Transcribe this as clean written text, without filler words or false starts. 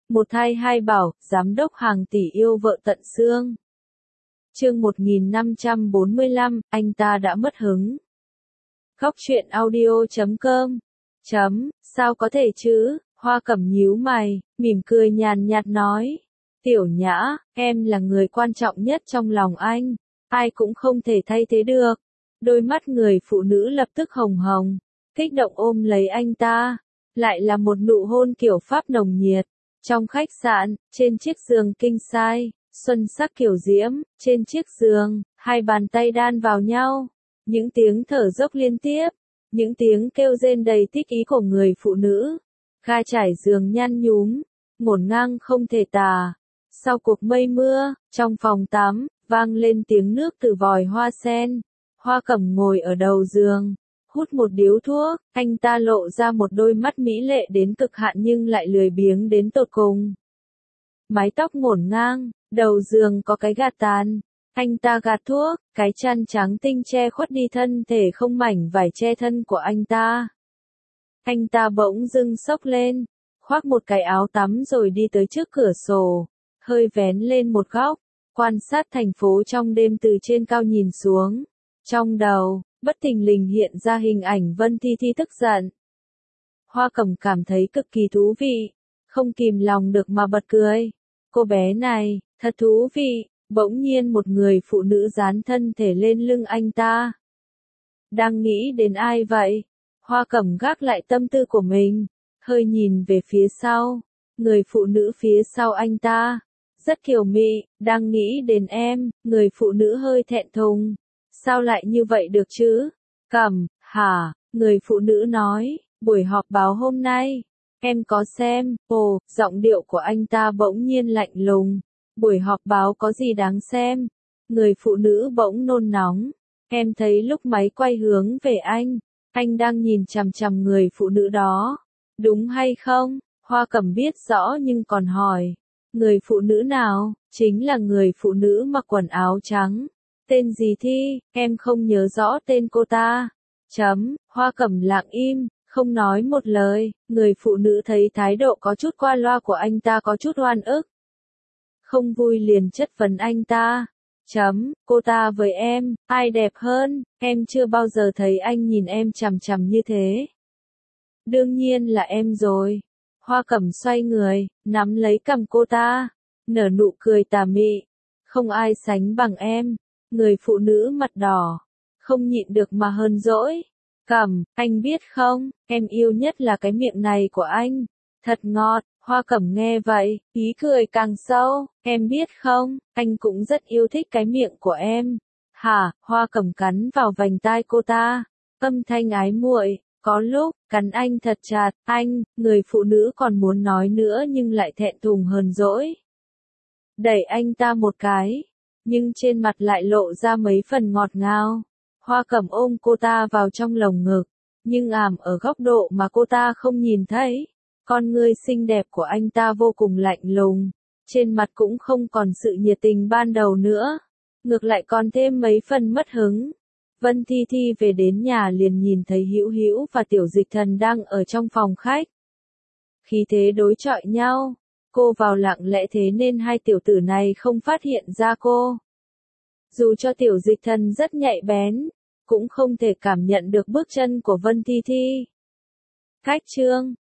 Một thai hai bảo, giám đốc hàng tỷ yêu vợ tận xương. Chương 1545, anh ta đã mất hứng. Góc truyện audio.com. Sao có thể chứ? Hoa Cẩm nhíu mày, mỉm cười nhàn nhạt nói. Tiểu Nhã, em là người quan trọng nhất trong lòng anh, ai cũng không thể thay thế được. Đôi mắt người phụ nữ lập tức hồng hồng, kích động ôm lấy anh ta. Lại là một nụ hôn kiểu Pháp nồng nhiệt. Trong khách sạn, trên chiếc giường king size, xuân sắc kiểu diễm, trên chiếc giường, hai bàn tay đan vào nhau. Những tiếng thở dốc liên tiếp, những tiếng kêu rên đầy thích ý của người phụ nữ. Ga trải giường nhăn nhúm, ngổn ngang không thể tả. Sau cuộc mây mưa, trong phòng tắm, vang lên tiếng nước từ vòi hoa sen. Hoa Cẩm ngồi ở đầu giường, hút một điếu thuốc, anh ta lộ ra một đôi mắt mỹ lệ đến cực hạn nhưng lại lười biếng đến tột cùng. Mái tóc ngổn ngang, đầu giường có cái gạt tàn. Anh ta gạt thuốc, cái chăn trắng tinh che khuất đi thân thể không mảnh vải che thân của anh ta. Anh ta bỗng dưng xốc lên, khoác một cái áo tắm rồi đi tới trước cửa sổ, hơi vén lên một góc, quan sát thành phố trong đêm từ trên cao nhìn xuống. Trong đầu, bất thình lình hiện ra hình ảnh Vân Thi Thi tức giận. Hoa Cẩm cảm thấy cực kỳ thú vị, không kìm lòng được mà bật cười. Cô bé này, thật thú vị. Bỗng nhiên một người phụ nữ dán thân thể lên lưng anh ta. Đang nghĩ đến ai vậy? Hoa Cẩm gác lại tâm tư của mình, hơi nhìn về phía sau. Người phụ nữ phía sau anh ta, rất kiều mị, đang nghĩ đến em. Người phụ nữ hơi thẹn thùng. Sao lại như vậy được chứ? Cẩm, hả? Người phụ nữ nói, buổi họp báo hôm nay, em có xem. Ồ, giọng điệu của anh ta bỗng nhiên lạnh lùng. Buổi họp báo có gì đáng xem? Người phụ nữ bỗng nôn nóng. Em thấy lúc máy quay hướng về anh đang nhìn chằm chằm người phụ nữ đó. Đúng hay không? Hoa Cẩm biết rõ nhưng còn hỏi. Người phụ nữ nào? Chính là người phụ nữ mặc quần áo trắng. Tên gì Thi? Em không nhớ rõ tên cô ta. Hoa Cẩm lặng im, không nói một lời. Người phụ nữ thấy thái độ có chút qua loa của anh ta có chút oan ức. Không vui liền chất vấn anh ta. Cô ta với em, ai đẹp hơn? Em chưa bao giờ thấy anh nhìn em chằm chằm như thế. Đương nhiên là em rồi. Hoa Cẩm xoay người, nắm lấy cằm cô ta, nở nụ cười tà mị. Không ai sánh bằng em. Người phụ nữ mặt đỏ, không nhịn được mà hờn dỗi. Cẩm, anh biết không, em yêu nhất là cái miệng này của anh. Thật ngọt. Hoa Cẩm nghe vậy, ý cười càng sâu. Em biết không, anh cũng rất yêu thích cái miệng của em. Hả? Hoa Cẩm cắn vào vành tai cô ta, âm thanh ái muội. Có lúc, cắn anh thật chặt. Anh, người phụ nữ còn muốn nói nữa nhưng lại thẹn thùng hờn dỗi. Đẩy anh ta một cái, nhưng trên mặt lại lộ ra mấy phần ngọt ngào. Hoa Cẩm ôm cô ta vào trong lồng ngực, nhưng ảm ở góc độ mà cô ta không nhìn thấy. Con ngươi xinh đẹp của anh ta vô cùng lạnh lùng, trên mặt cũng không còn sự nhiệt tình ban đầu nữa, ngược lại còn thêm mấy phần mất hứng. Vân Thi Thi về đến nhà liền nhìn thấy Hữu Hữu và Tiểu Dịch Thần đang ở trong phòng khách. Khí thế đối chọi nhau, cô vào lặng lẽ thế nên hai tiểu tử này không phát hiện ra cô. Dù cho Tiểu Dịch Thần rất nhạy bén, cũng không thể cảm nhận được bước chân của Vân Thi Thi. Khách trương,